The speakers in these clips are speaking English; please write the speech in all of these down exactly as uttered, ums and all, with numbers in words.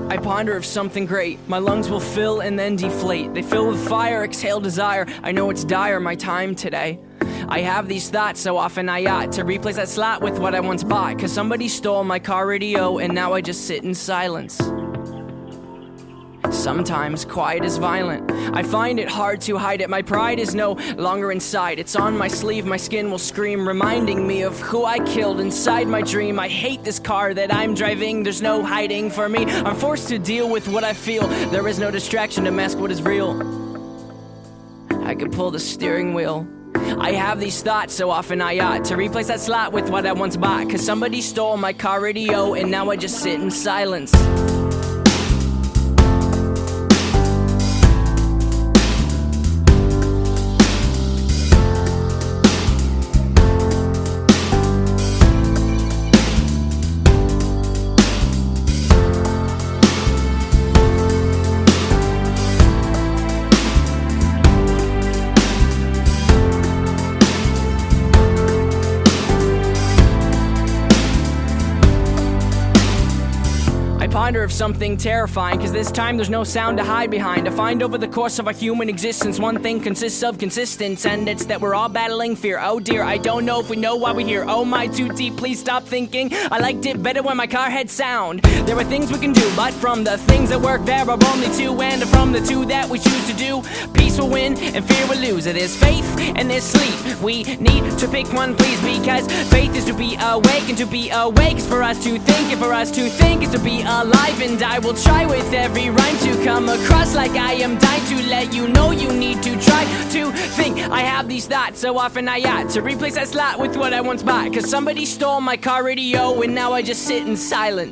I ponder of something great. My lungs will fill and then deflate. They fill with fire, exhale desire. I know it's dire, my time today. I have these thoughts so often I ought to replace that slot with what I once bought. Cause somebody stole my car radio and now I just sit in silence. Sometimes quiet is violent. I find it hard to hide it. My pride is no longer inside. It's on my sleeve, my skin will scream, reminding me of who I killed inside my dream. I hate this car that I'm driving. There's no hiding for me. I'm forced to deal with what I feel. There is no distraction to mask what is real. I could pull the steering wheel. I have these thoughts so often I ought to replace that slot with what I once bought. Cause somebody stole my car radio and now I just sit in silence. I ponder of something terrifying, cause this time there's no sound to hide behind. I find over the course of our human existence, one thing consists of consistence, and it's that we're all battling fear. Oh dear, I don't know if we know why we're here. Oh my, too deep, please stop thinking. I liked it better when my car had sound. There are things we can do, but from the things that work there are only two, and from the two that we choose to do, peace will win and fear will lose. There's faith and there's sleep. We need to pick one, please, because faith is to be awake, and to be awake is for us to think, and for us to think is to be alive. And I will try with every rhyme to come across like I am dying to let you know you need to try to think. I have these thoughts so often I ought to replace that slot with what I once bought. Cause somebody stole my car radio and now I just sit in silence.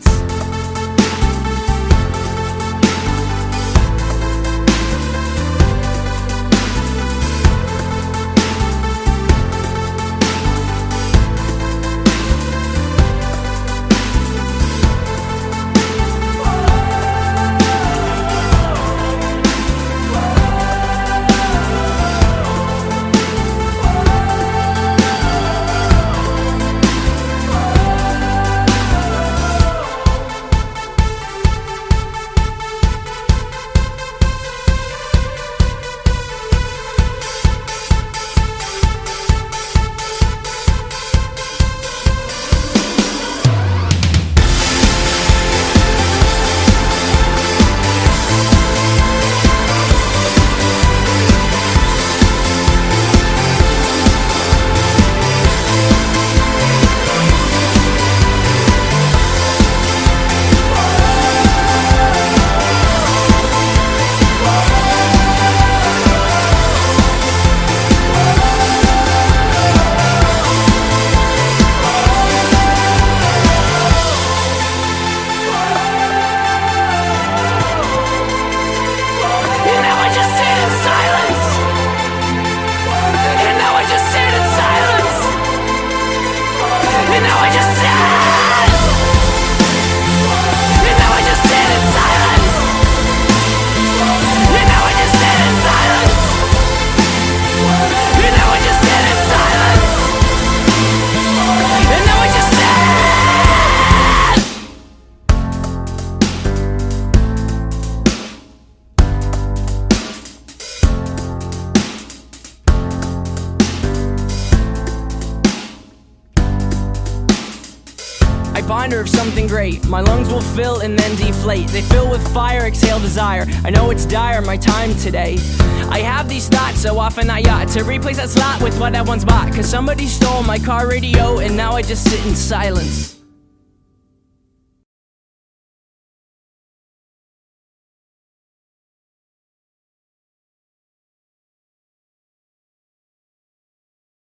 I ponder of something great. My lungs will fill and then deflate. They fill with fire, exhale desire. I know it's dire, my time today. I have these thoughts so often I ought to replace that slot with what I once bought. Cause somebody stole my car radio and now I just sit in silence.